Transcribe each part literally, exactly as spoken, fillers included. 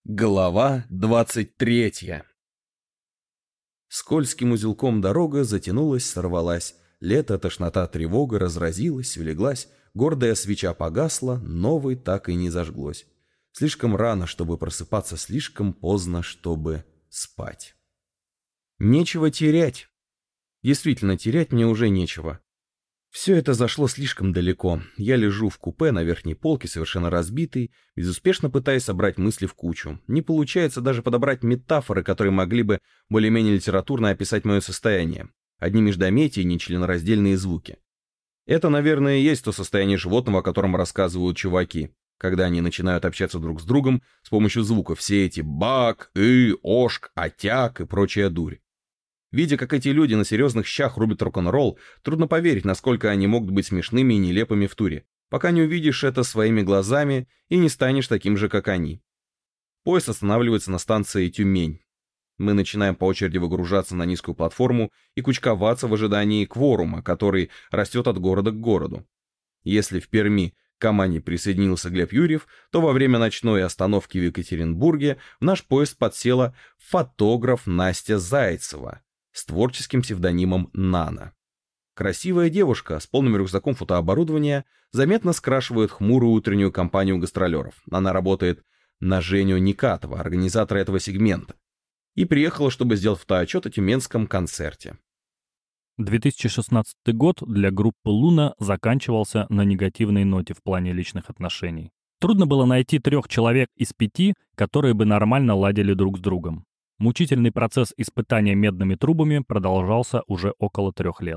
Глава двадцать третья. Скользким узелком дорога затянулась, сорвалась. Лето, тошнота, тревога разразилась, улеглась. Гордая свеча погасла, новой так и не зажглось. Слишком рано, чтобы просыпаться, слишком поздно, чтобы спать. Нечего терять. Действительно, терять мне уже нечего. Все это зашло слишком далеко. Я лежу в купе на верхней полке, совершенно разбитый, безуспешно пытаясь собрать мысли в кучу. Не получается даже подобрать метафоры, которые могли бы более-менее литературно описать мое состояние. Одни междометия и нечленораздельные звуки. Это, наверное, и есть то состояние животного, о котором рассказывают чуваки, когда они начинают общаться друг с другом с помощью звуков. Все эти бак, и, ошк, отяк и прочая дурь. Видя, как эти люди на серьезных щах рубят рок-н-ролл, трудно поверить, насколько они могут быть смешными и нелепыми в туре, пока не увидишь это своими глазами и не станешь таким же, как они. Поезд останавливается на станции Тюмень. Мы начинаем по очереди выгружаться на низкую платформу и кучковаться в ожидании кворума, который растет от города к городу. Если в Перми к команде присоединился Глеб Юрьев, то во время ночной остановки в Екатеринбурге в наш поезд подсела фотограф Настя Зайцева с творческим псевдонимом Нана. Красивая девушка с полным рюкзаком фотооборудования заметно скрашивает хмурую утреннюю компанию гастролеров. Она работает на Женю Никатова, организатора этого сегмента, и приехала, чтобы сделать фотоотчет о тюменском концерте. две тысячи шестнадцатый год для группы «Луна» заканчивался на негативной ноте в плане личных отношений. Трудно было найти трех человек из пяти, которые бы нормально ладили друг с другом. Мучительный процесс испытания медными трубами продолжался уже около трех лет.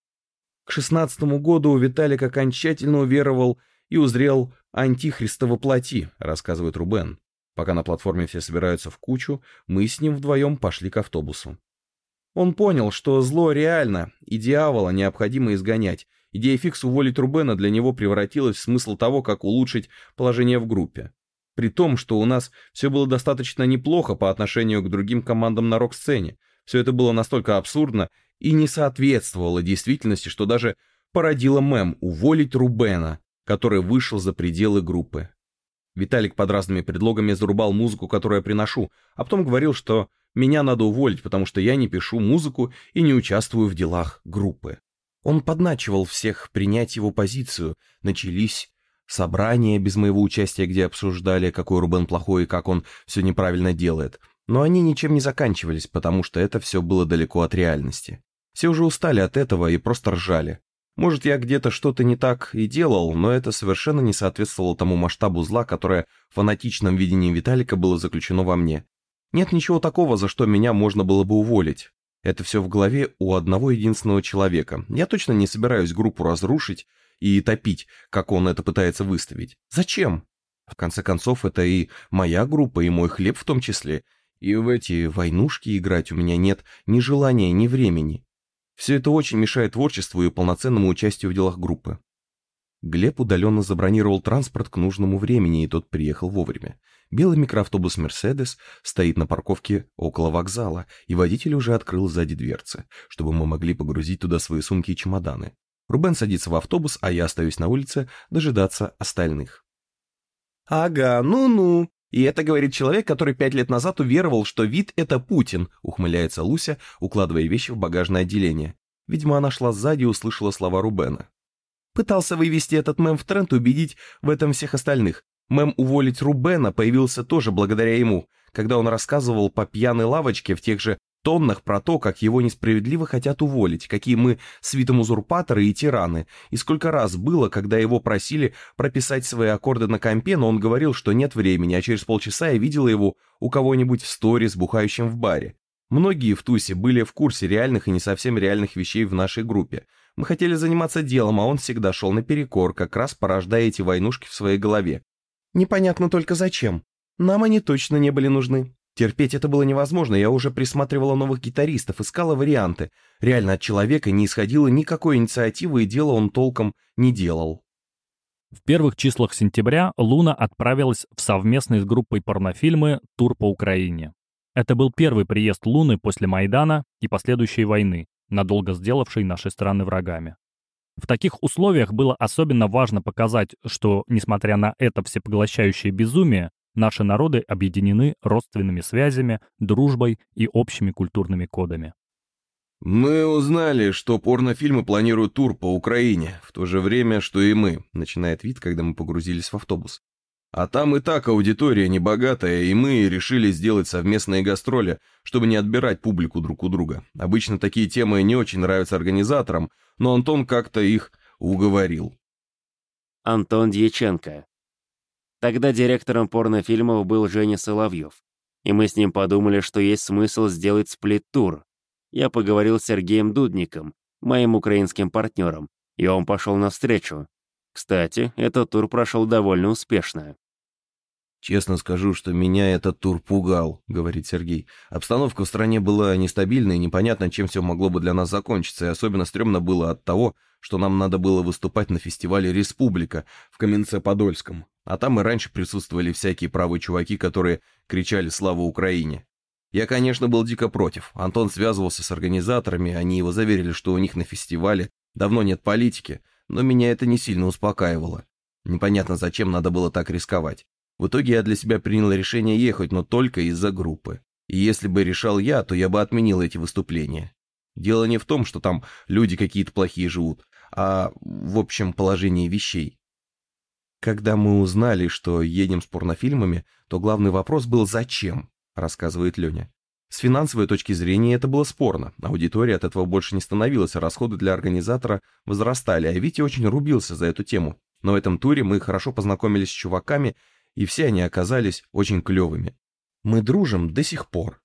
К шестнадцатому году Виталик окончательно уверовал и узрел антихриста во плоти, рассказывает Рубен. Пока на платформе все собираются в кучу, мы с ним вдвоем пошли к автобусу. Он понял, что зло реально, и дьявола необходимо изгонять. Идея фикс уволить Рубена для него превратилась в смысл того, как улучшить положение в группе. При том, что у нас все было достаточно неплохо по отношению к другим командам на рок-сцене. Все это было настолько абсурдно и не соответствовало действительности, что даже породило мем «уволить Рубена», который вышел за пределы группы. Виталик под разными предлогами зарубал музыку, которую я приношу, а потом говорил, что меня надо уволить, потому что я не пишу музыку и не участвую в делах группы. Он подначивал всех принять его позицию. Начались собрания без моего участия, где обсуждали, какой Рубен плохой и как он все неправильно делает. Но они ничем не заканчивались, потому что это все было далеко от реальности. Все уже устали от этого и просто ржали. Может, я где-то что-то не так и делал, но это совершенно не соответствовало тому масштабу зла, которое в фанатичном видении Виталика было заключено во мне. Нет ничего такого, за что меня можно было бы уволить. Это все в голове у одного единственного человека. Я точно не собираюсь группу разрушить и топить, как он это пытается выставить. Зачем? В конце концов, это и моя группа, и мой хлеб в том числе. И в эти войнушки играть у меня нет ни желания, ни времени. Все это очень мешает творчеству и полноценному участию в делах группы. Глеб удаленно забронировал транспорт к нужному времени, и тот приехал вовремя. Белый микроавтобус «Мерседес» стоит на парковке около вокзала, и водитель уже открыл сзади дверцы, чтобы мы могли погрузить туда свои сумки и чемоданы. Рубен садится в автобус, а я остаюсь на улице дожидаться остальных. «Ага, ну-ну. И это говорит человек, который пять лет назад уверовал, что вид — это Путин», — ухмыляется Луся, укладывая вещи в багажное отделение. Видимо, она шла сзади и услышала слова Рубена. Пытался вывести этот мем в тренд и убедить в этом всех остальных. Мем «уволить Рубена» появился тоже благодаря ему, когда он рассказывал по пьяной лавочке в тех же тоннах про то, как его несправедливо хотят уволить, какие мы свитом-узурпаторы и тираны, и сколько раз было, когда его просили прописать свои аккорды на компе, но он говорил, что нет времени, а через полчаса я видела его у кого-нибудь в сторис, бухающем в баре. Многие в тусе были в курсе реальных и не совсем реальных вещей в нашей группе. Мы хотели заниматься делом, а он всегда шел наперекор, как раз порождая эти войнушки в своей голове. Непонятно только зачем. Нам они точно не были нужны. Терпеть это было невозможно, я уже присматривала новых гитаристов, искала варианты. Реально от человека не исходило никакой инициативы, и дела он толком не делал. В первых числах сентября Луна отправилась в совместный с группой порнофильмы тур по Украине. Это был первый приезд Луны после Майдана и последующей войны, надолго сделавшей наши страны врагами. В таких условиях было особенно важно показать, что, несмотря на это всепоглощающее безумие, Наши народы объединены родственными связями, дружбой и общими культурными кодами. «Мы узнали, что порнофильмы планируют тур по Украине, в то же время, что и мы», — начинает Вит, когда мы погрузились в автобус. «А там и так аудитория небогатая, и мы решили сделать совместные гастроли, чтобы не отбирать публику друг у друга. Обычно такие темы не очень нравятся организаторам, но Антон как-то их уговорил». Антон Дьяченко. Тогда директором порнофильмов был Женя Соловьев, и мы с ним подумали, что есть смысл сделать сплит-тур. Я поговорил с Сергеем Дудником, моим украинским партнером, и он пошел навстречу. Кстати, этот тур прошел довольно успешно. «Честно скажу, что меня этот тур пугал», — говорит Сергей. «Обстановка в стране была нестабильной, непонятно, чем все могло бы для нас закончиться, и особенно стрёмно было от того, что нам надо было выступать на фестивале «Республика» в Каменце-Подольском. А там и раньше присутствовали всякие правые чуваки, которые кричали «Слава Украине!». Я, конечно, был дико против. Антон связывался с организаторами, они его заверили, что у них на фестивале давно нет политики, но меня это не сильно успокаивало. Непонятно, зачем надо было так рисковать. В итоге я для себя принял решение ехать, но только из-за группы. И если бы решал я, то я бы отменил эти выступления. Дело не в том, что там люди какие-то плохие живут, а в общем положении вещей. Когда мы узнали, что едем с порнофильмами, то главный вопрос был «зачем?», рассказывает Леня. С финансовой точки зрения это было спорно. Аудитория от этого больше не становилась, а расходы для организатора возрастали, а Витя очень рубился за эту тему. Но в этом туре мы хорошо познакомились с чуваками, и все они оказались очень клевыми. Мы дружим до сих пор.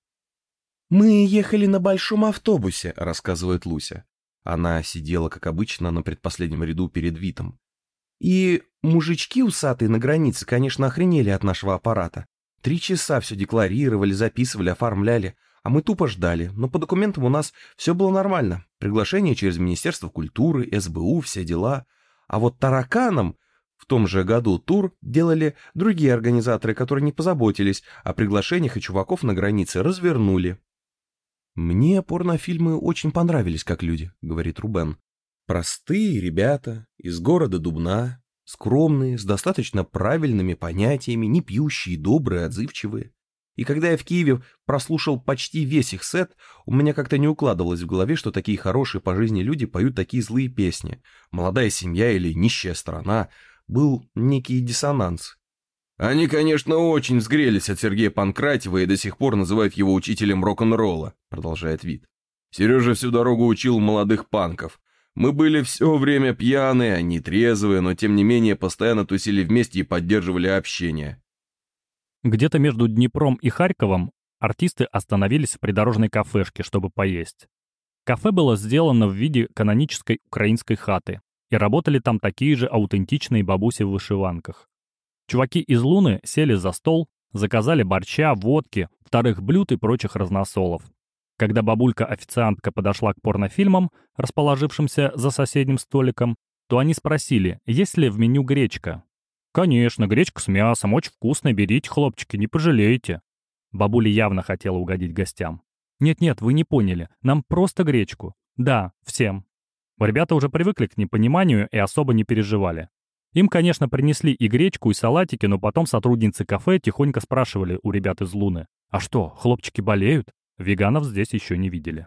«Мы ехали на большом автобусе», — рассказывает Луся. Она сидела, как обычно, на предпоследнем ряду перед Витом. «И мужички усатые на границе, конечно, охренели от нашего аппарата. Три часа все декларировали, записывали, оформляли, а мы тупо ждали, но по документам у нас все было нормально. Приглашение через Министерство культуры, эс бэ у, все дела. А вот тараканам в том же году тур делали другие организаторы, которые не позаботились о приглашениях, и чуваков на границе развернули». «Мне порнофильмы очень понравились как люди», — говорит Рубен. «Простые ребята, из города Дубна, скромные, с достаточно правильными понятиями, не пьющие, добрые, отзывчивые. И когда я в Киеве прослушал почти весь их сет, у меня как-то не укладывалось в голове, что такие хорошие по жизни люди поют такие злые песни. Молодая семья или нищая страна. Был некий диссонанс». «Они, конечно, очень взгрелись от Сергея Панкратьева и до сих пор называют его учителем рок-н-ролла», — продолжает Вит. «Сережа всю дорогу учил молодых панков. Мы были все время пьяные, они трезвые, но тем не менее постоянно тусили вместе и поддерживали общение». Где-то между Днепром и Харьковом артисты остановились в придорожной кафешке, чтобы поесть. Кафе было сделано в виде канонической украинской хаты, и работали там такие же аутентичные бабуси в вышиванках. Чуваки из Луны сели за стол, заказали борща, водки, вторых блюд и прочих разносолов. Когда бабулька-официантка подошла к порнофильмам, расположившимся за соседним столиком, то они спросили, есть ли в меню гречка. «Конечно, гречка с мясом, очень вкусная, берите, хлопчики, не пожалеете». Бабуля явно хотела угодить гостям. «Нет-нет, вы не поняли, нам просто гречку. Да, всем». Ребята уже привыкли к непониманию и особо не переживали. Им, конечно, принесли и гречку, и салатики, но потом сотрудницы кафе тихонько спрашивали у ребят из Луны: «А что, хлопчики болеют?» Веганов здесь еще не видели.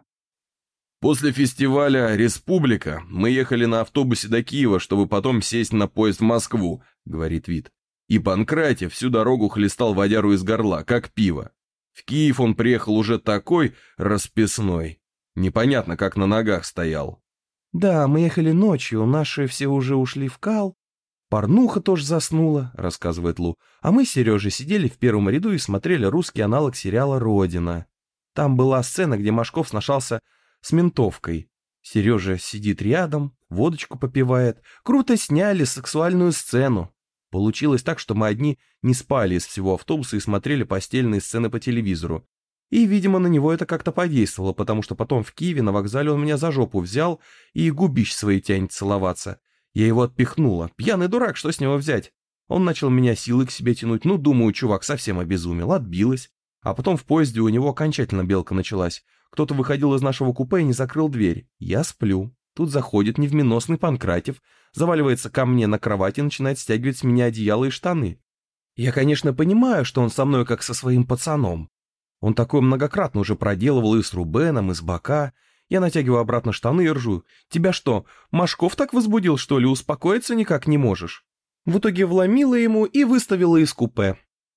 «После фестиваля «Республика» мы ехали на автобусе до Киева, чтобы потом сесть на поезд в Москву», — говорит Вит. «И Панкратьев всю дорогу хлестал водяру из горла, как пиво. В Киев он приехал уже такой расписной. Непонятно, как на ногах стоял». «Да, мы ехали ночью, наши все уже ушли в кал. Порнуха тоже заснула», — рассказывает Лу. «А мы с Сережей сидели в первом ряду и смотрели русский аналог сериала «Родина». Там была сцена, где Машков сношался с ментовкой. Сережа сидит рядом, водочку попивает. Круто сняли сексуальную сцену. Получилось так, что мы одни не спали из всего автобуса и смотрели постельные сцены по телевизору. И, видимо, на него это как-то подействовало, потому что потом в Киеве на вокзале он меня за жопу взял и губищ свои тянет целоваться. Я его отпихнула. Пьяный дурак, что с него взять? Он начал меня силой к себе тянуть. Ну, думаю, чувак совсем обезумел. Отбилась. А потом в поезде у него окончательно белка началась. Кто-то выходил из нашего купе и не закрыл дверь. Я сплю. Тут заходит невменосный Панкратьев, заваливается ко мне на кровать и начинает стягивать с меня одеяло и штаны. Я, конечно, понимаю, что он со мной как со своим пацаном. Он такое многократно уже проделывал и с Рубеном, и с Бока. Я натягиваю обратно штаны и ржу. Тебя что, Машков так возбудил, что ли? Успокоиться никак не можешь? В итоге вломила ему и выставила из купе.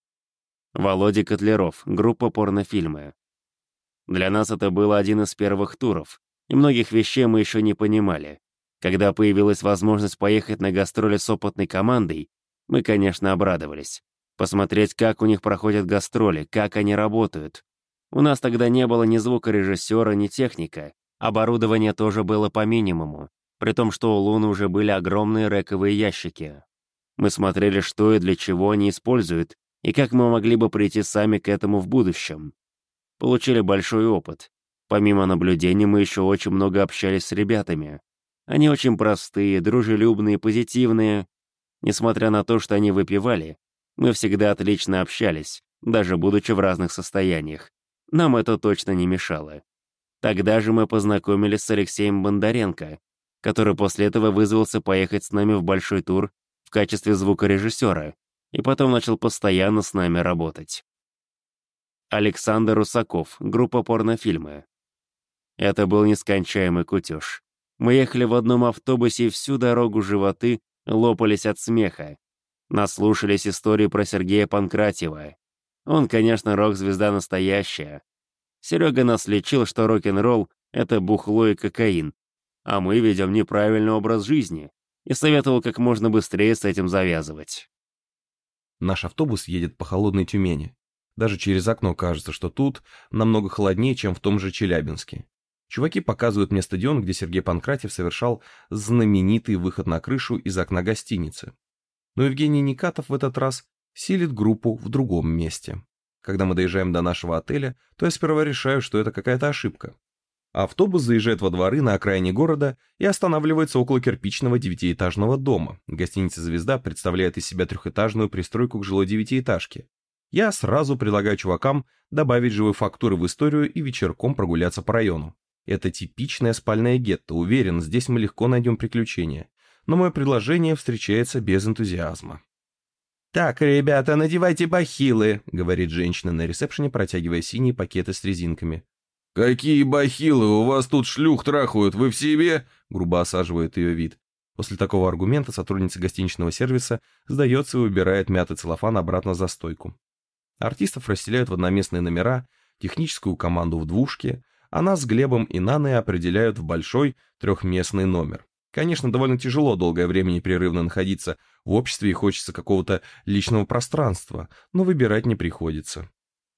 Володя Котляров, группа порнофильмы. Для нас это было один из первых туров, и многих вещей мы еще не понимали. Когда появилась возможность поехать на гастроли с опытной командой, мы, конечно, обрадовались. Посмотреть, как у них проходят гастроли, как они работают. У нас тогда не было ни звукорежиссера, ни техника. Оборудование тоже было по минимуму, при том, что у Луны уже были огромные рэковые ящики. Мы смотрели, что и для чего они используют, и как мы могли бы прийти сами к этому в будущем. Получили большой опыт. Помимо наблюдений, мы еще очень много общались с ребятами. Они очень простые, дружелюбные, позитивные. Несмотря на то, что они выпивали, мы всегда отлично общались, даже будучи в разных состояниях. Нам это точно не мешало. Тогда же мы познакомились с Алексеем Бондаренко, который после этого вызвался поехать с нами в большой тур в качестве звукорежиссера, и потом начал постоянно с нами работать. Александр Русаков, группа порнофильмы. Это был нескончаемый кутеж. Мы ехали в одном автобусе, и всю дорогу животы лопались от смеха. Наслушались истории про Сергея Панкратьева. Он, конечно, рок-звезда настоящая. Серега нас лечил, что рок-н-ролл — это бухло и кокаин, а мы ведем неправильный образ жизни, и советовал как можно быстрее с этим завязывать. Наш автобус едет по холодной Тюмени. Даже через окно кажется, что тут намного холоднее, чем в том же Челябинске. Чуваки показывают мне стадион, где Сергей Панкратьев совершал знаменитый выход на крышу из окна гостиницы. Но Евгений Никатов в этот раз силит группу в другом месте. Когда мы доезжаем до нашего отеля, то я сперва решаю, что это какая-то ошибка. Автобус заезжает во дворы на окраине города и останавливается около кирпичного девятиэтажного дома. Гостиница «Звезда» представляет из себя трехэтажную пристройку к жилой девятиэтажке. Я сразу предлагаю чувакам добавить живой фактуры в историю и вечерком прогуляться по району. Это типичное спальное гетто, уверен, здесь мы легко найдем приключения. Но мое предложение встречается без энтузиазма. «Так, ребята, надевайте бахилы», — говорит женщина на ресепшене, протягивая синие пакеты с резинками. «Какие бахилы, у вас тут шлюх трахают, вы в себе?» — грубо осаживает ее вид. После такого аргумента сотрудница гостиничного сервиса сдается и убирает мятый целлофан обратно за стойку. Артистов расселяют в одноместные номера, техническую команду в двушке, а нас с Глебом и Наной определяют в большой трехместный номер. Конечно, довольно тяжело долгое время непрерывно находиться в обществе и хочется какого-то личного пространства, но выбирать не приходится.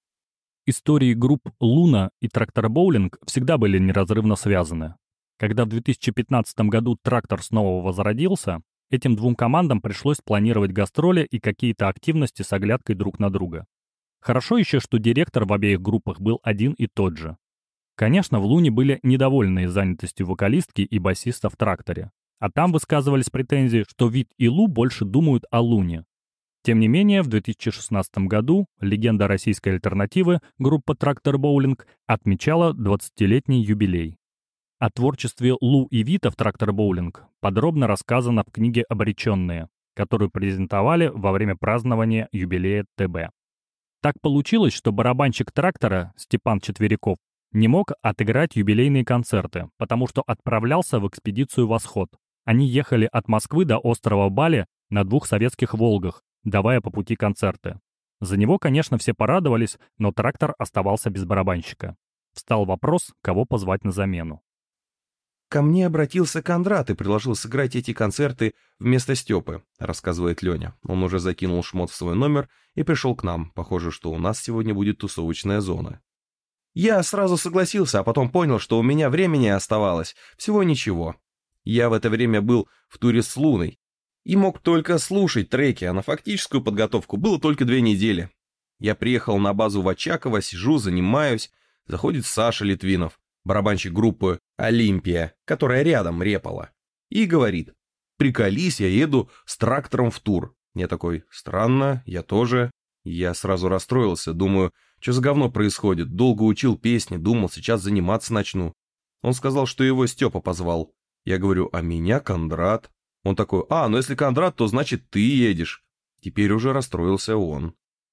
Истории групп «Луна» и «Трактор Боулинг» всегда были неразрывно связаны. Когда в две тысячи пятнадцатом году «Трактор» снова возродился, этим двум командам пришлось планировать гастроли и какие-то активности с оглядкой друг на друга. Хорошо еще, что директор в обеих группах был один и тот же. Конечно, в «Луне» были недовольны занятостью вокалистки и басиста в «Тракторе», а там высказывались претензии, что Вит и Лу больше думают о «Луне». Тем не менее, в две тысячи шестнадцатом году легенда российской альтернативы, группа «Трактор Боулинг», отмечала двадцатилетний юбилей. О творчестве Лу и Вита в «Трактор Боулинг» подробно рассказано в книге «Обреченные», которую презентовали во время празднования юбилея ТБ. Так получилось, что барабанщик «Трактора» Степан Четверяков не мог отыграть юбилейные концерты, потому что отправлялся в экспедицию «Восход». Они ехали от Москвы до острова Бали на двух советских «Волгах», давая по пути концерты. За него, конечно, все порадовались, но «Трактор» оставался без барабанщика. Встал вопрос, кого позвать на замену. «Ко мне обратился Кондрат и предложил сыграть эти концерты вместо Степы», — рассказывает Леня. Он уже закинул шмот в свой номер и пришел к нам. Похоже, что у нас сегодня будет тусовочная зона. Я сразу согласился, а потом понял, что у меня времени оставалось всего ничего. Я в это время был в туре с Луной и мог только слушать треки, а на фактическую подготовку было только две недели. Я приехал на базу в Очаково, сижу, занимаюсь. Заходит Саша Литвинов, барабанщик группы «Олимпия», которая рядом репала, и говорит: «Приколись, я еду с Трактором в тур». Я такой: «Странно, я тоже». Я сразу расстроился, думаю, что за говно происходит, долго учил песни, думал, сейчас заниматься начну. Он сказал, что его Степа позвал. Я говорю: «А меня Кондрат». Он такой: «А, ну если Кондрат, то значит ты едешь». Теперь уже расстроился он.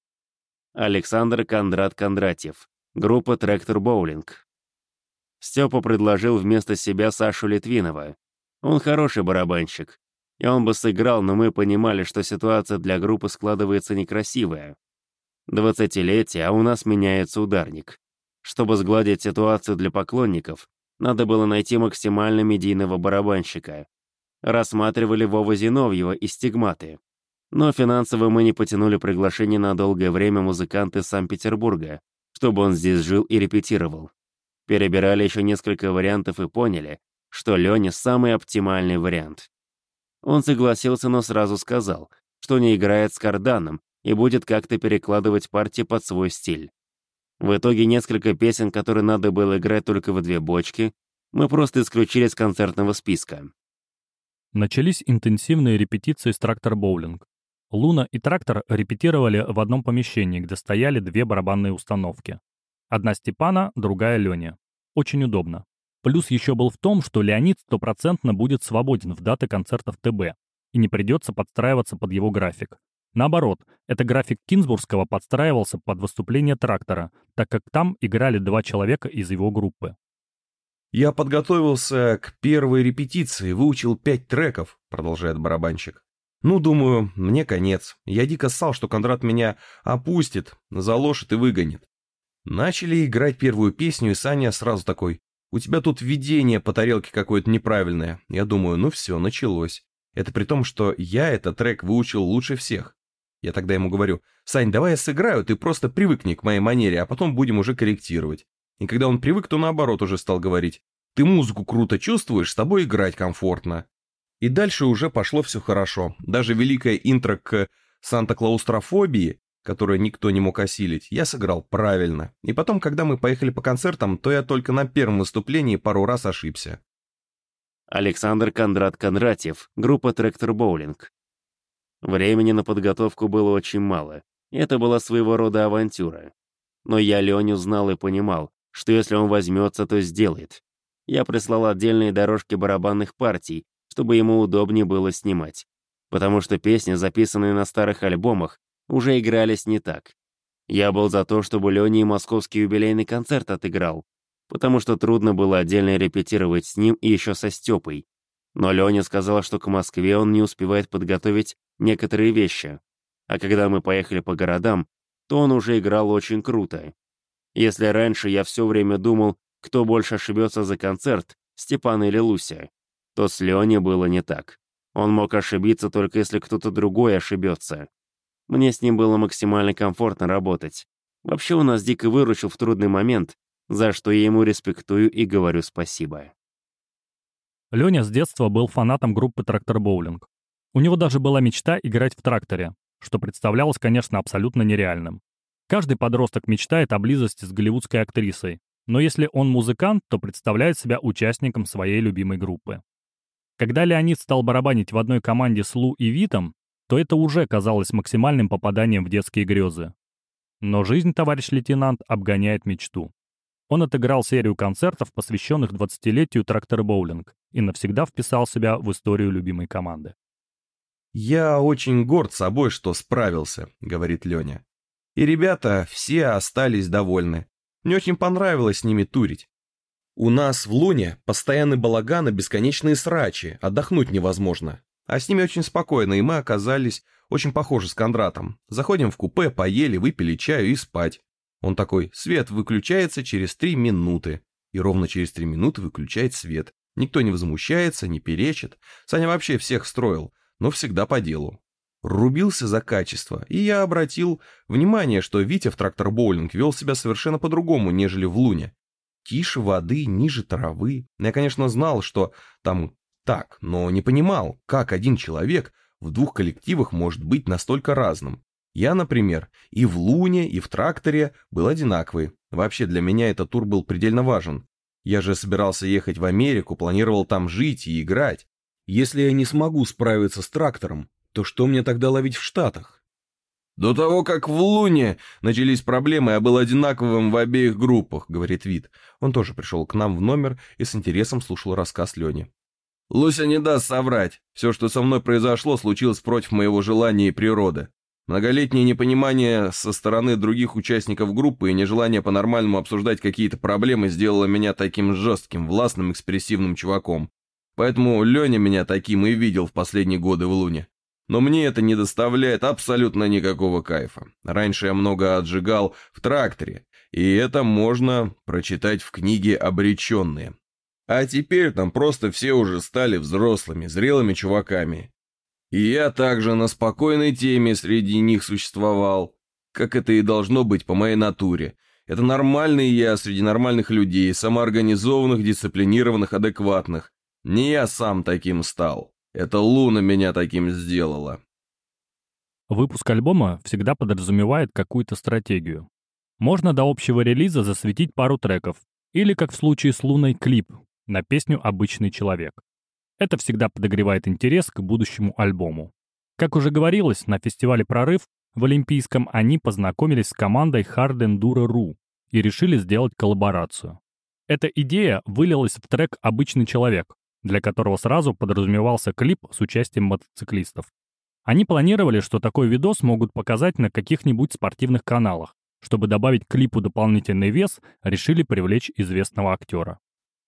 Александр Кондрат Кондратьев. Группа «Трактор Боулинг». Степа предложил вместо себя Сашу Литвинова. Он хороший барабанщик. И он бы сыграл, но мы понимали, что ситуация для группы складывается некрасивая. Двадцатилетие, а у нас меняется ударник. Чтобы сгладить ситуацию для поклонников, надо было найти максимально медийного барабанщика. Рассматривали Вову Зиновьева и Стигматы. Но финансово мы не потянули приглашение на долгое время музыканта из Санкт-Петербурга, чтобы он здесь жил и репетировал. Перебирали еще несколько вариантов и поняли, что Леня самый оптимальный вариант. Он согласился, но сразу сказал, что не играет с карданом и будет как-то перекладывать партии под свой стиль. В итоге несколько песен, которые надо было играть только в две бочки, мы просто исключили с концертного списка. Начались интенсивные репетиции с «Трактор Боулинг». Луна и «Трактор» репетировали в одном помещении, где стояли две барабанные установки. Одна Степана, другая Леня. Очень удобно. Плюс еще был в том, что Леонид стопроцентно будет свободен в даты концертов ТБ, и не придется подстраиваться под его график. Наоборот, это график Кинзбургского подстраивался под выступление «Трактора», так как там играли два человека из его группы. «Я подготовился к первой репетиции, выучил пять треков», — продолжает барабанщик. «Ну, думаю, мне конец. Я дико ссал, что Кондрат меня опустит, заложит и выгонит. Начали играть первую песню, и Саня сразу такой: у тебя тут видение по тарелке какое-то неправильное». Я думаю, ну все, началось. Это при том, что я этот трек выучил лучше всех. Я тогда ему говорю: «Сань, давай я сыграю, ты просто привыкни к моей манере, а потом будем уже корректировать». И когда он привык, то наоборот уже стал говорить: «Ты музыку круто чувствуешь, с тобой играть комфортно». И дальше уже пошло все хорошо. Даже великое интро к «Санта-Клаустрофобии», которое никто не мог осилить, я сыграл правильно. И потом, когда мы поехали по концертам, то я только на первом выступлении пару раз ошибся. Александр Кондрат Кондратьев. Группа «Трактор Боулинг». Времени на подготовку было очень мало. Это была своего рода авантюра. Но я Леню знал и понимал, что если он возьмется, то сделает. Я прислал отдельные дорожки барабанных партий, чтобы ему удобнее было снимать. Потому что песни, записанные на старых альбомах, уже игрались не так. Я был за то, чтобы Леня и московский юбилейный концерт отыграл, потому что трудно было отдельно репетировать с ним и еще со Степой. Но Леня сказал, что к Москве он не успевает подготовить некоторые вещи. А когда мы поехали по городам, то он уже играл очень круто. Если раньше я все время думал, кто больше ошибется за концерт, Степан или Луся, то с Леней было не так. Он мог ошибиться только если кто-то другой ошибется. Мне с ним было максимально комфортно работать. Вообще он нас дико выручил в трудный момент, за что я ему респектую и говорю спасибо. Леня с детства был фанатом группы «Трактор Боулинг». У него даже была мечта играть в «Тракторе», что представлялось, конечно, абсолютно нереальным. Каждый подросток мечтает о близости с голливудской актрисой, но если он музыкант, то представляет себя участником своей любимой группы. Когда Леонид стал барабанить в одной команде с Лу и Витом, то это уже казалось максимальным попаданием в детские грезы. Но жизнь, товарищ лейтенант, обгоняет мечту. Он отыграл серию концертов, посвященных двадцатилетию «Трактор Боулинг», и навсегда вписал себя в историю любимой команды. «Я очень горд собой, что справился», — говорит Леня. «И ребята все остались довольны. Мне очень понравилось с ними турить. У нас в Луне постоянный балаган и бесконечные срачи, отдохнуть невозможно. А с ними очень спокойно, и мы оказались очень похожи с Кондратом. Заходим в купе, поели, выпили чаю и спать. Он такой: свет выключается через три минуты. И ровно через три минуты выключает свет. Никто не возмущается, не перечит. Саня вообще всех строил, но всегда по делу. Рубился за качество, и я обратил внимание, что Витя в «Трактор Боулинг» вел себя совершенно по-другому, нежели в Луне. Тише воды, ниже травы. Я, конечно, знал, что там так, но не понимал, как один человек в двух коллективах может быть настолько разным. Я, например, и в Луне, и в «Тракторе» был одинаковый. Вообще для меня этот тур был предельно важен. Я же собирался ехать в Америку, планировал там жить и играть. Если я не смогу справиться с «Трактором», то что мне тогда ловить в Штатах? «До того, как в Луне начались проблемы, я был одинаковым в обеих группах», — говорит Вит. Он тоже пришел к нам в номер и с интересом слушал рассказ Лени. «Луся не даст соврать. Все, что со мной произошло, случилось против моего желания и природы. Многолетнее непонимание со стороны других участников группы и нежелание по-нормальному обсуждать какие-то проблемы сделало меня таким жестким, властным, экспрессивным чуваком. Поэтому Леня меня таким и видел в последние годы в Луне. Но мне это не доставляет абсолютно никакого кайфа. Раньше я много отжигал в тракторе, и это можно прочитать в книге «Обреченные». А теперь там просто все уже стали взрослыми, зрелыми чуваками. И я также на спокойной теме среди них существовал, как это и должно быть по моей натуре. Это нормальный я среди нормальных людей, самоорганизованных, дисциплинированных, адекватных. Не я сам таким стал. Это Луна меня таким сделала. Выпуск альбома всегда подразумевает какую-то стратегию. Можно до общего релиза засветить пару треков, или, как в случае с Луной, клип на песню «Обычный человек». Это всегда подогревает интерес к будущему альбому. Как уже говорилось, на фестивале «Прорыв» в Олимпийском они познакомились с командой Hard Enduro точка ру и решили сделать коллаборацию. Эта идея вылилась в трек «Обычный человек», для которого сразу подразумевался клип с участием мотоциклистов. Они планировали, что такой видос могут показать на каких-нибудь спортивных каналах. Чтобы добавить клипу дополнительный вес, решили привлечь известного актера.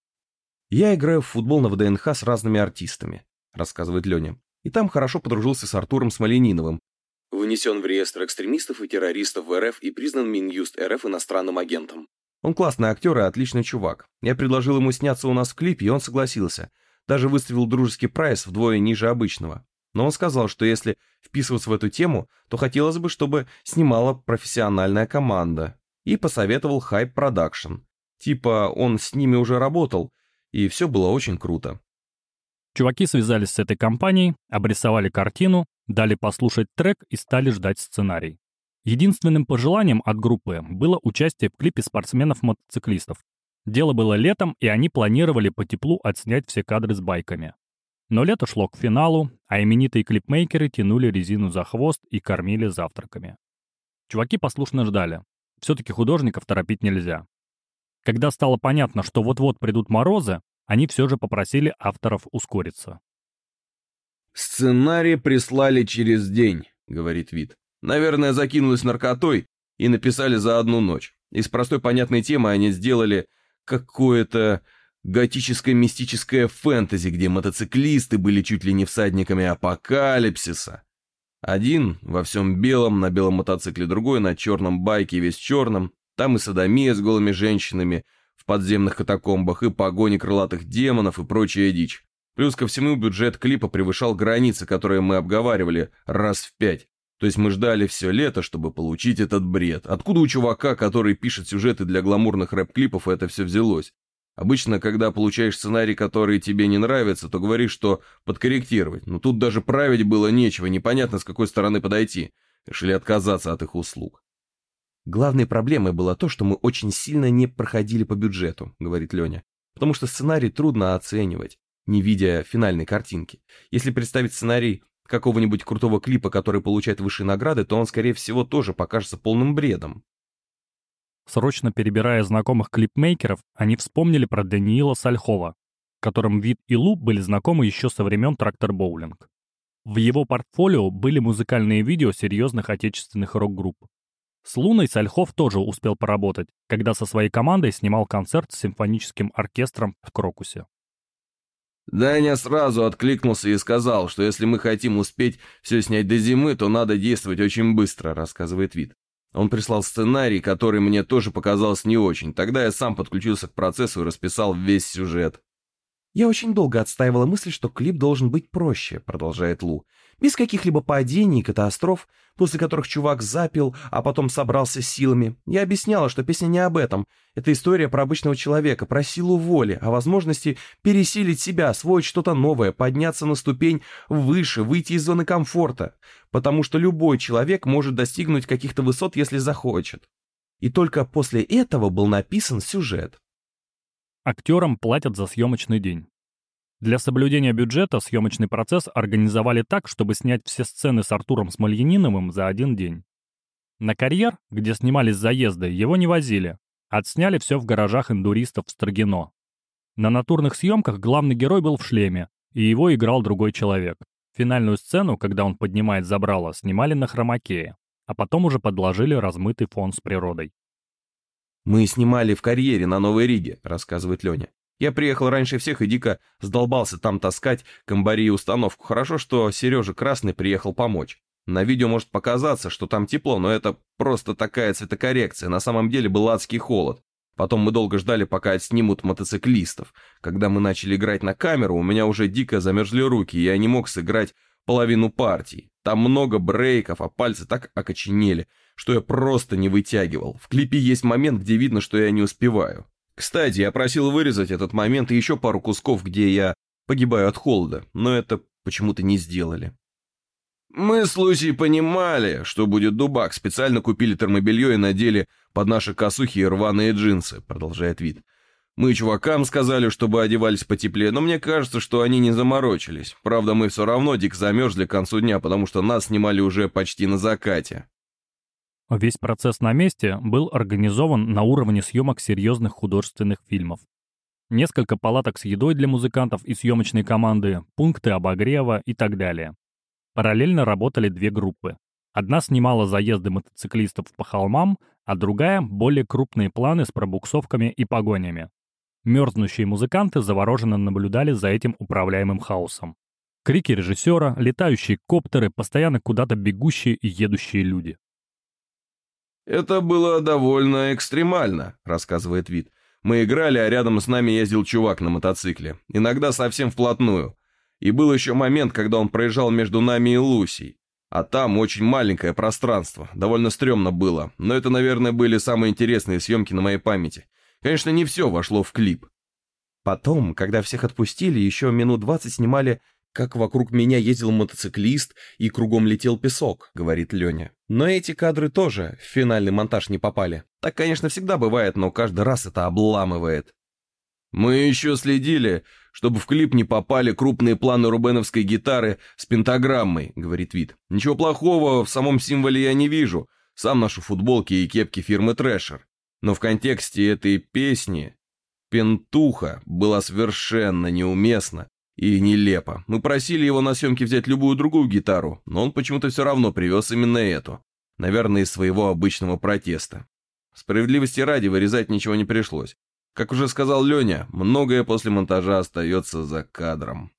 «Я играю в футбол на вэ дэ эн ха с разными артистами», — рассказывает Леня. «И там хорошо подружился с Артуром Смолениновым. Внесен в реестр экстремистов и террористов в эр эф и признан Минюст эр эф иностранным агентом. Он классный актер и отличный чувак. Я предложил ему сняться у нас в клипе, и он согласился. Даже выставил дружеский прайс вдвое ниже обычного. Но он сказал, что если вписываться в эту тему, то хотелось бы, чтобы снимала профессиональная команда. И посоветовал Hype Production. Типа он с ними уже работал, и все было очень круто». Чуваки связались с этой компанией, обрисовали картину, дали послушать трек и стали ждать сценарий. Единственным пожеланием от группы было участие в клипе спортсменов-мотоциклистов. Дело было летом, и они планировали по теплу отснять все кадры с байками. Но лето шло к финалу, а именитые клипмейкеры тянули резину за хвост и кормили завтраками. Чуваки послушно ждали. Все-таки художников торопить нельзя. Когда стало понятно, что вот-вот придут морозы, они все же попросили авторов ускориться. «Сценарий прислали через день», — говорит Вит. «Наверное, закинулись наркотой и написали за одну ночь. Из простой понятной темы они сделали какое-то готическое мистическое фэнтези, где мотоциклисты были чуть ли не всадниками апокалипсиса. Один во всем белом, на белом мотоцикле, другой на черном байке, весь черном. Там и содомия с голыми женщинами в подземных катакомбах, и погони крылатых демонов, и прочая дичь. Плюс ко всему бюджет клипа превышал границы, которые мы обговаривали раз в пять. То есть мы ждали все лето, чтобы получить этот бред. Откуда у чувака, который пишет сюжеты для гламурных рэп-клипов, это все взялось? Обычно, когда получаешь сценарий, который тебе не нравится, то говоришь, что подкорректировать. Но тут даже править было нечего, непонятно, с какой стороны подойти. Решили отказаться от их услуг. «Главной проблемой было то, что мы очень сильно не проходили по бюджету», — говорит Леня. «Потому что сценарий трудно оценивать, не видя финальной картинки. Если представить сценарий какого-нибудь крутого клипа, который получает высшие награды, то он, скорее всего, тоже покажется полным бредом». Срочно перебирая знакомых клипмейкеров, они вспомнили про Даниила Сальхова, которым Вит и Лу были знакомы еще со времен Трактор Боулинг. В его портфолио были музыкальные видео серьезных отечественных рок-групп. С Луной Сальхов тоже успел поработать, когда со своей командой снимал концерт с симфоническим оркестром в Крокусе. Даня сразу откликнулся и сказал, что если мы хотим успеть все снять до зимы, то надо действовать очень быстро, рассказывает Вит. Он прислал сценарий, который мне тоже показался не очень. Тогда я сам подключился к процессу и расписал весь сюжет. «Я очень долго отстаивала мысль, что клип должен быть проще», — продолжает Лу. «Без каких-либо падений и катастроф, после которых чувак запил, а потом собрался с силами. Я объясняла, что песня не об этом. Это история про обычного человека, про силу воли, о возможности пересилить себя, освоить что-то новое, подняться на ступень выше, выйти из зоны комфорта. Потому что любой человек может достигнуть каких-то высот, если захочет. И только после этого был написан сюжет». Актерам платят за съемочный день. Для соблюдения бюджета съемочный процесс организовали так, чтобы снять все сцены с Артуром Смольяниновым за один день. На карьер, где снимались заезды, его не возили. Отсняли все в гаражах эндуристов в Строгино. На натурных съемках главный герой был в шлеме, и его играл другой человек. Финальную сцену, когда он поднимает забрало, снимали на хромакее, а потом уже подложили размытый фон с природой. «Мы снимали в карьере на Новой Риге», — рассказывает Леня. «Я приехал раньше всех и дико сдолбался там таскать комбари и установку. Хорошо, что Сережа Красный приехал помочь. На видео может показаться, что там тепло, но это просто такая цветокоррекция. На самом деле был адский холод. Потом мы долго ждали, пока отснимут мотоциклистов. Когда мы начали играть на камеру, у меня уже дико замерзли руки, и я не мог сыграть половину партий. Там много брейков, а пальцы так окоченели, что я просто не вытягивал. В клипе есть момент, где видно, что я не успеваю. Кстати, я просил вырезать этот момент и еще пару кусков, где я погибаю от холода, но это почему-то не сделали. Мы с Лусей понимали, что будет дубак, специально купили термобелье и надели под наши косухи и рваные джинсы, продолжает Вит. Мы чувакам сказали, чтобы одевались потеплее, но мне кажется, что они не заморочились. Правда, мы все равно дико замерзли к концу дня, потому что нас снимали уже почти на закате. Весь процесс на месте был организован на уровне съемок серьезных художественных фильмов. Несколько палаток с едой для музыкантов и съемочной команды, пункты обогрева и так далее. Параллельно работали две группы. Одна снимала заезды мотоциклистов по холмам, а другая — более крупные планы с пробуксовками и погонями. Мерзнущие музыканты завороженно наблюдали за этим управляемым хаосом. Крики режиссера, летающие коптеры, постоянно куда-то бегущие и едущие люди. «Это было довольно экстремально», — рассказывает Вит. «Мы играли, а рядом с нами ездил чувак на мотоцикле. Иногда совсем вплотную. И был еще момент, когда он проезжал между нами и Лусей. А там очень маленькое пространство. Довольно стрёмно было. Но это, наверное, были самые интересные съемки на моей памяти. Конечно, не все вошло в клип». Потом, когда всех отпустили, еще минут двадцать снимали, как вокруг меня ездил мотоциклист и кругом летел песок, говорит Леня. Но эти кадры тоже в финальный монтаж не попали. Так, конечно, всегда бывает, но каждый раз это обламывает. Мы еще следили, чтобы в клип не попали крупные планы рубеновской гитары с пентаграммой, говорит Вит. Ничего плохого в самом символе я не вижу. Сам ношу футболки и кепки фирмы Thrasher. Но в контексте этой песни пентуха была совершенно неуместна и нелепо. Мы просили его на съемке взять любую другую гитару, но он почему-то все равно привез именно эту. Наверное, из своего обычного протеста. Справедливости ради, вырезать ничего не пришлось. Как уже сказал Леня, многое после монтажа остается за кадром.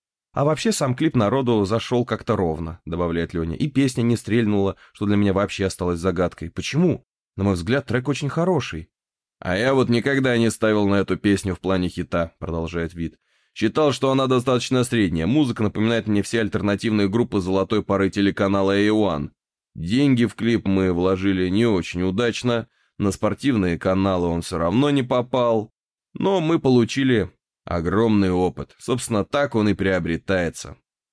А вообще сам клип народу зашел как-то ровно, добавляет Леня. И песня не стрельнула, что для меня вообще осталось загадкой. Почему? На мой взгляд, трек очень хороший. А я вот никогда не ставил на эту песню в плане хита, продолжает Вит. Считал, что она достаточно средняя. Музыка напоминает мне все альтернативные группы золотой поры телеканала эй уан. Деньги в клип мы вложили не очень удачно. На спортивные каналы он все равно не попал. Но мы получили огромный опыт. Собственно, так он и приобретается.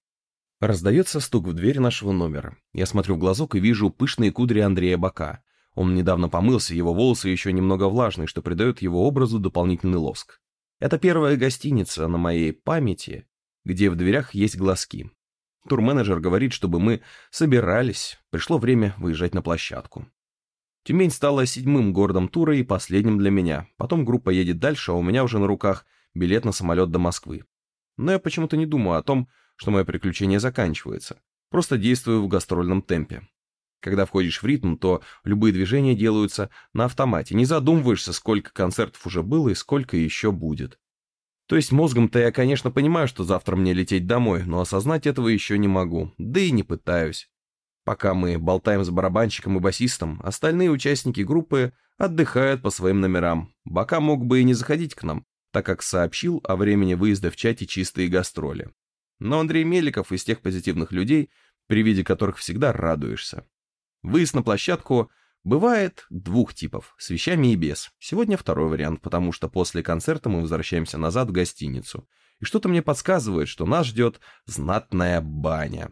Раздается стук в дверь нашего номера. Я смотрю в глазок и вижу пышные кудри Андрея Бака. Он недавно помылся, его волосы еще немного влажные, что придает его образу дополнительный лоск. Это первая гостиница на моей памяти, где в дверях есть глазки. Турменеджер говорит, чтобы мы собирались. Пришло время выезжать на площадку. Тюмень стала седьмым городом тура и последним для меня. Потом группа едет дальше, а у меня уже на руках билет на самолет до Москвы. Но я почему-то не думаю о том, что мое приключение заканчивается. Просто действую в гастрольном темпе. Когда входишь в ритм, то любые движения делаются на автомате. Не задумываешься, сколько концертов уже было и сколько еще будет. То есть мозгом-то я, конечно, понимаю, что завтра мне лететь домой, но осознать этого еще не могу. Да и не пытаюсь. Пока мы болтаем с барабанщиком и басистом, остальные участники группы отдыхают по своим номерам. Бака мог бы и не заходить к нам, так как сообщил о времени выезда в чате «Чистые гастроли». Но Андрей Меликов из тех позитивных людей, при виде которых всегда радуешься. Выезд на площадку бывает двух типов, с вещами и без. Сегодня второй вариант, потому что после концерта мы возвращаемся назад в гостиницу. И что-то мне подсказывает, что нас ждет знатная баня.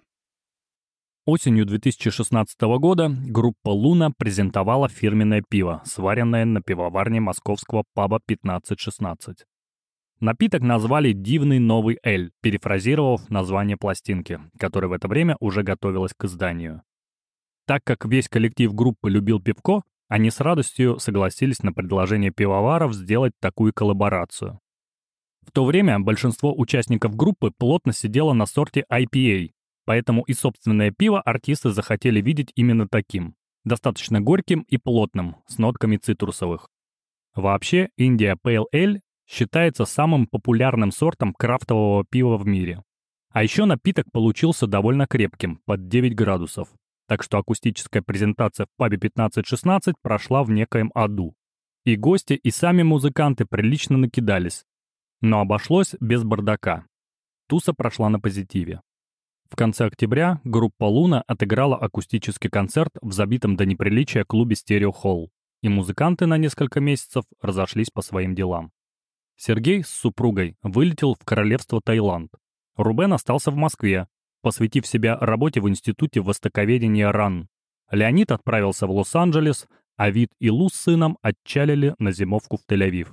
Осенью две тысячи шестнадцатого года группа «Луна» презентовала фирменное пиво, сваренное на пивоварне московского паба пятнадцать шестнадцать. Напиток назвали «Дивный новый эль», перефразировав название пластинки, которая в это время уже готовилась к изданию. Так как весь коллектив группы любил пивко, они с радостью согласились на предложение пивоваров сделать такую коллаборацию. В то время большинство участников группы плотно сидело на сорте ай пи эй, Поэтому и собственное пиво артисты захотели видеть именно таким. Достаточно горьким и плотным, с нотками цитрусовых. Вообще, India Pale Ale считается самым популярным сортом крафтового пива в мире. А еще напиток получился довольно крепким, под девять градусов. Так что акустическая презентация в пабе пятнадцать шестнадцать прошла в некоем аду. И гости, и сами музыканты прилично накидались. Но обошлось без бардака. Туса прошла на позитиве. В конце октября группа «Луна» отыграла акустический концерт в забитом до неприличия клубе «Стерео Холл», и музыканты на несколько месяцев разошлись по своим делам. Сергей с супругой вылетел в королевство Таиланд. Рубен остался в Москве, посвятив себя работе в Институте востоковедения РАН. Леонид отправился в Лос-Анджелес, а Вит и Лу с сыном отчалили на зимовку в Тель-Авив.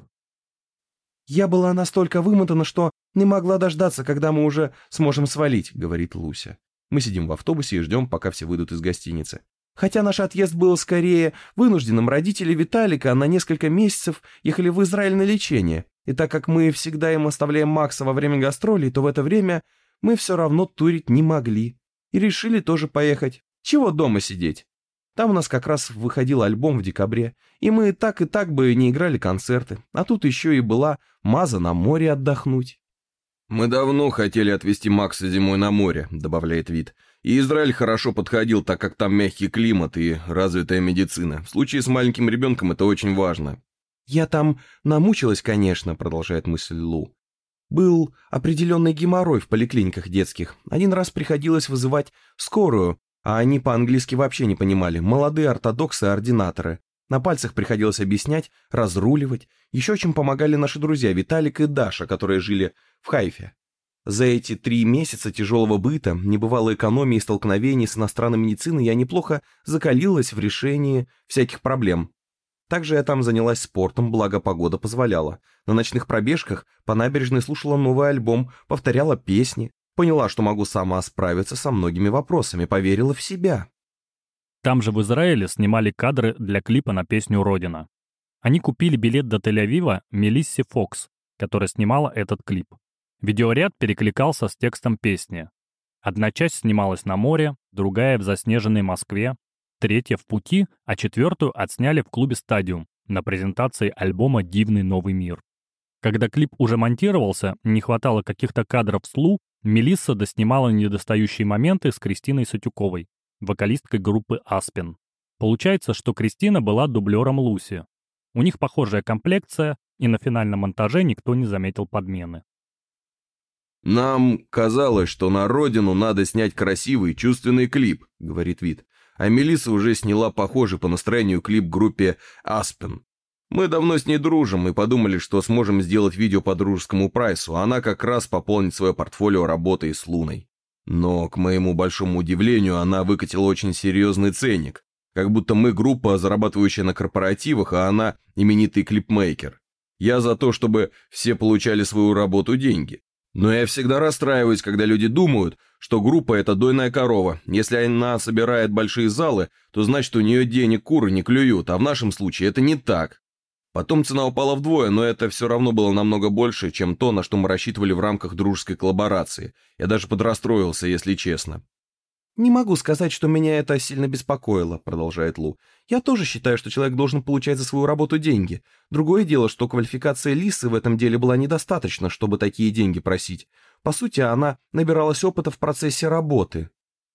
«Я была настолько вымотана, что не могла дождаться, когда мы уже сможем свалить», — говорит Луся. Мы сидим в автобусе и ждем, пока все выйдут из гостиницы. Хотя наш отъезд был скорее вынужденным, родители Виталика на несколько месяцев ехали в Израиль на лечение. И так как мы всегда им оставляем Макса во время гастролей, то в это время мы все равно турить не могли. И решили тоже поехать. Чего дома сидеть? Там у нас как раз выходил альбом в декабре, и мы так и так бы не играли концерты. А тут еще и была маза на море отдохнуть. «Мы давно хотели отвезти Макса зимой на море», — добавляет Вит. «И Израиль хорошо подходил, так как там мягкий климат и развитая медицина. В случае с маленьким ребенком это очень важно». «Я там намучилась, конечно», — продолжает мысль Лу. «Был определенный геморрой в поликлиниках детских. Один раз приходилось вызывать скорую, а они по-английски вообще не понимали. Молодые ортодоксы-ординаторы. На пальцах приходилось объяснять, разруливать. Еще очень помогали наши друзья Виталик и Даша, которые жили в Хайфе. За эти три месяца тяжелого быта, небывалой экономии и столкновений с иностранной медициной я неплохо закалилась в решении всяких проблем. Также я там занялась спортом, благо погода позволяла. На ночных пробежках по набережной слушала новый альбом, повторяла песни. Поняла, что могу сама справиться со многими вопросами, поверила в себя». Там же в Израиле снимали кадры для клипа на песню «Родина». Они купили билет до Тель-Авива Мелиссе Фокс, которая снимала этот клип. Видеоряд перекликался с текстом песни. Одна часть снималась на море, другая в заснеженной Москве, третья в пути, а четвертую отсняли в клубе «Стадиум» на презентации альбома «Дивный новый мир». Когда клип уже монтировался, не хватало каких-то кадров с Лу, Мелисса доснимала недостающие моменты с Кристиной Сатюковой, вокалисткой группы «Аспен». Получается, что Кристина была дублером Луси. У них похожая комплекция, и на финальном монтаже никто не заметил подмены. «Нам казалось, что на родину надо снять красивый, чувственный клип», — говорит Вит. А Мелисса уже сняла похожий по настроению клип группе «Аспен». Мы давно с ней дружим и подумали, что сможем сделать видео по дружескому прайсу, а она как раз пополнит свое портфолио работой с Луной. Но, к моему большому удивлению, она выкатила очень серьезный ценник. Как будто мы группа, зарабатывающая на корпоративах, а она именитый клипмейкер. Я за то, чтобы все получали свою работу деньги. Но я всегда расстраиваюсь, когда люди думают, что группа – это дойная корова. Если она собирает большие залы, то значит, у нее денег куры не клюют, а в нашем случае это не так. Потом цена упала вдвое, но это все равно было намного больше, чем то, на что мы рассчитывали в рамках дружеской коллаборации. Я даже подрастроился, если честно. «Не могу сказать, что меня это сильно беспокоило», — продолжает Лу. «Я тоже считаю, что человек должен получать за свою работу деньги. Другое дело, что квалификация Лисы в этом деле была недостаточна, чтобы такие деньги просить. По сути, она набиралась опыта в процессе работы».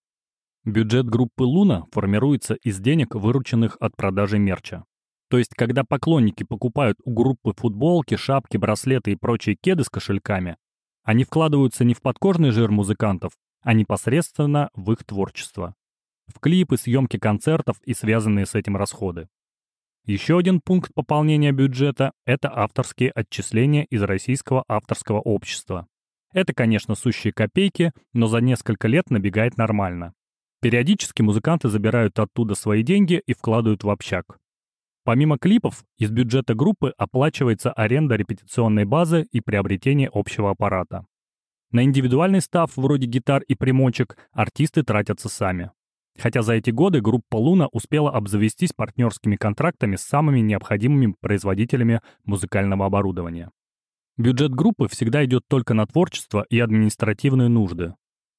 Бюджет группы «Луна» формируется из денег, вырученных от продажи мерча. То есть, когда поклонники покупают у группы футболки, шапки, браслеты и прочие кеды с кошельками, они вкладываются не в подкожный жир музыкантов, а непосредственно в их творчество. В клипы, съемки концертов и связанные с этим расходы. Еще один пункт пополнения бюджета – это авторские отчисления из Российского авторского общества. Это, конечно, сущие копейки, но за несколько лет набегает нормально. Периодически музыканты забирают оттуда свои деньги и вкладывают в общак. Помимо клипов, из бюджета группы оплачивается аренда репетиционной базы и приобретение общего аппарата. На индивидуальный став, вроде гитар и примочек, артисты тратятся сами. Хотя за эти годы группа «Луна» успела обзавестись партнерскими контрактами с самыми необходимыми производителями музыкального оборудования. Бюджет группы всегда идет только на творчество и административные нужды.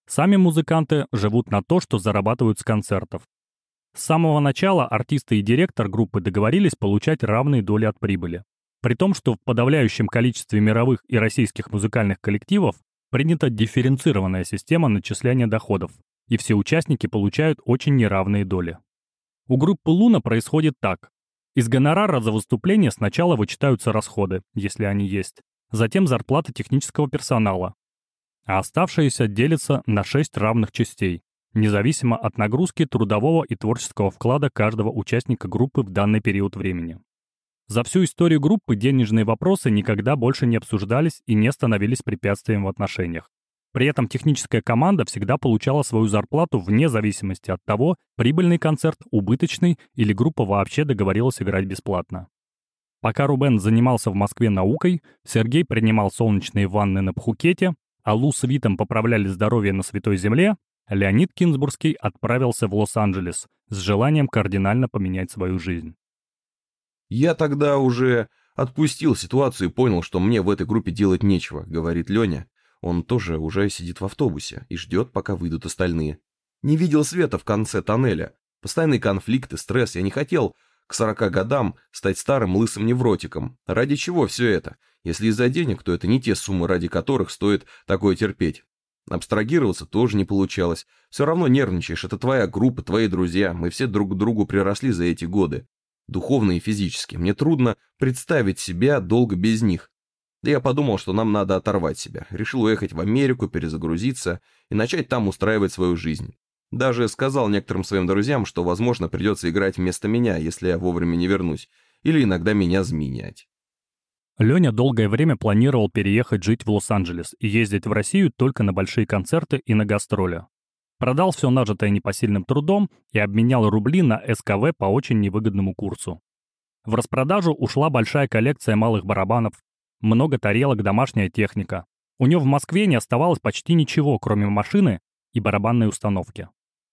Сами музыканты живут на то, что зарабатывают с концертов. С самого начала артисты и директор группы договорились получать равные доли от прибыли. При том, что в подавляющем количестве мировых и российских музыкальных коллективов принята дифференцированная система начисления доходов, и все участники получают очень неравные доли. У группы «Луна» происходит так. Из гонорара за выступление сначала вычитаются расходы, если они есть, затем зарплата технического персонала, а оставшиеся делятся на шесть равных частей, независимо от нагрузки трудового и творческого вклада каждого участника группы в данный период времени. За всю историю группы денежные вопросы никогда больше не обсуждались и не становились препятствием в отношениях. При этом техническая команда всегда получала свою зарплату вне зависимости от того, прибыльный концерт, убыточный или группа вообще договорилась играть бесплатно. Пока Рубен занимался в Москве наукой, Сергей принимал солнечные ванны на Пхукете, а Лу с Витом поправляли здоровье на Святой Земле, Леонид Кинзбургский отправился в Лос-Анджелес с желанием кардинально поменять свою жизнь. «Я тогда уже отпустил ситуацию и понял, что мне в этой группе делать нечего», — говорит Леня. Он тоже уже сидит в автобусе и ждет, пока выйдут остальные. «Не видел света в конце тоннеля. Постоянные конфликты, стресс. Я не хотел к сорока годам стать старым лысым невротиком. Ради чего все это? Если из-за денег, то это не те суммы, ради которых стоит такое терпеть. Абстрагироваться тоже не получалось. Все равно нервничаешь. Это твоя группа, твои друзья. Мы все друг к другу приросли за эти годы. Духовно и физически. Мне трудно представить себя долго без них. Да я подумал, что нам надо оторвать себя. Решил уехать в Америку, перезагрузиться и начать там устраивать свою жизнь. Даже сказал некоторым своим друзьям, что, возможно, придется играть вместо меня, если я вовремя не вернусь. Или иногда меня заменять». Леня долгое время планировал переехать жить в Лос-Анджелес и ездить в Россию только на большие концерты и на гастроли. Продал все нажитое непосильным трудом и обменял рубли на эс ка вэ по очень невыгодному курсу. В распродажу ушла большая коллекция малых барабанов, много тарелок, домашняя техника. У него в Москве не оставалось почти ничего, кроме машины и барабанной установки.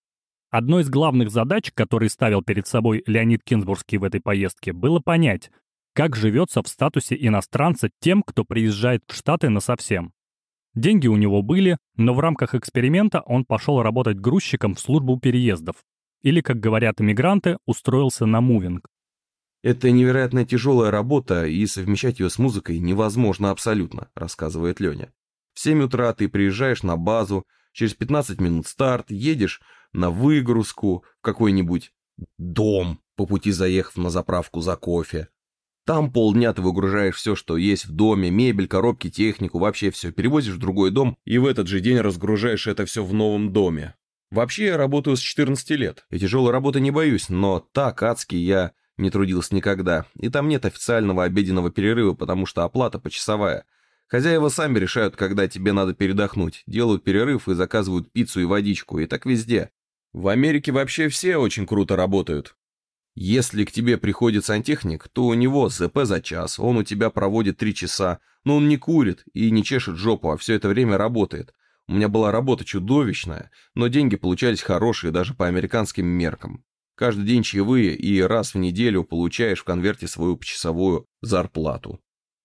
Одной из главных задач, которые ставил перед собой Леонид Кинзбургский в этой поездке, было понять, как живется в статусе иностранца тем, кто приезжает в Штаты насовсем. Деньги у него были, но в рамках эксперимента он пошел работать грузчиком в службу переездов. Или, как говорят иммигранты, устроился на мувинг. «Это невероятно тяжелая работа, и совмещать ее с музыкой невозможно абсолютно», — рассказывает Леня. «В семь утра ты приезжаешь на базу, через пятнадцать минут старт, едешь на выгрузку в какой-нибудь дом, по пути заехав на заправку за кофе. Там полдня ты выгружаешь все, что есть в доме, мебель, коробки, технику, вообще все, перевозишь в другой дом и в этот же день разгружаешь это все в новом доме. Вообще я работаю с четырнадцати лет, и тяжелой работы не боюсь, но так адски я не трудился никогда, и там нет официального обеденного перерыва, потому что оплата почасовая. Хозяева сами решают, когда тебе надо передохнуть, делают перерыв и заказывают пиццу и водичку, и так везде. В Америке вообще все очень круто работают. Если к тебе приходит сантехник, то у него зэ пэ за час, он у тебя проводит три часа, но он не курит и не чешет жопу, а все это время работает. У меня была работа чудовищная, но деньги получались хорошие даже по американским меркам. Каждый день чаевые и раз в неделю получаешь в конверте свою почасовую зарплату.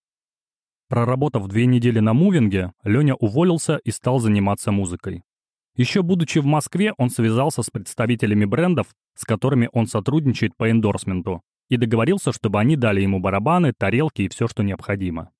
Проработав две недели на мувинге, Леня уволился и стал заниматься музыкой. Еще будучи в Москве, он связался с представителями брендов, с которыми он сотрудничает по эндорсменту, и договорился, чтобы они дали ему барабаны, тарелки и все, что необходимо.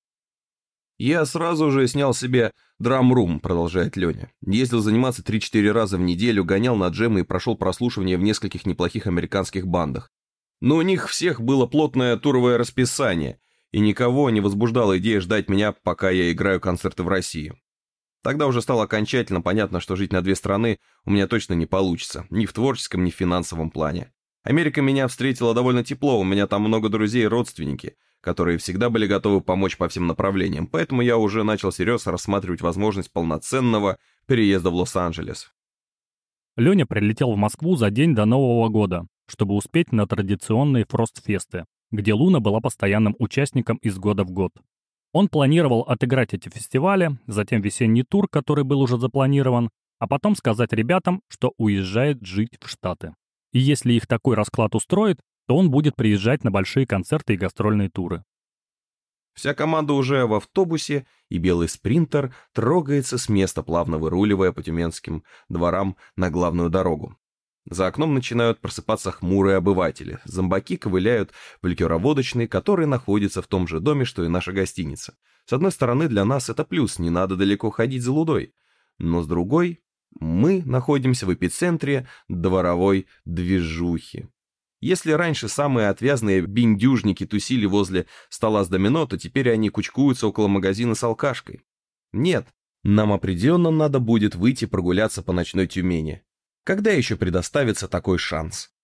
«Я сразу же снял себе драм-рум», — продолжает Леня. «Ездил заниматься три-четыре раза в неделю, гонял на джемы и прошел прослушивание в нескольких неплохих американских бандах. Но у них всех было плотное туровое расписание, и никого не возбуждала идея ждать меня, пока я играю концерты в России. Тогда уже стало окончательно понятно, что жить на две страны у меня точно не получится, ни в творческом, ни в финансовом плане. Америка меня встретила довольно тепло, у меня там много друзей и родственники, которые всегда были готовы помочь по всем направлениям, поэтому я уже начал серьезно рассматривать возможность полноценного переезда в Лос-Анджелес». Леня прилетел в Москву за день до Нового года, чтобы успеть на традиционные фростфесты, где Луна была постоянным участником из года в год. Он планировал отыграть эти фестивали, затем весенний тур, который был уже запланирован, а потом сказать ребятам, что уезжает жить в Штаты. И если их такой расклад устроит, то он будет приезжать на большие концерты и гастрольные туры. Вся команда уже в автобусе, и белый спринтер трогается с места, плавно выруливая по тюменским дворам на главную дорогу. За окном начинают просыпаться хмурые обыватели. Зомбаки ковыляют в ликероводочный, который находится в том же доме, что и наша гостиница. С одной стороны, для нас это плюс, не надо далеко ходить за лудой. Но с другой, мы находимся в эпицентре дворовой движухи. Если раньше самые отвязные биндюжники тусили возле стола с домино, то теперь они кучкуются около магазина с алкашкой. Нет, нам определенно надо будет выйти прогуляться по ночной Тюмени. Когда еще предоставится такой шанс?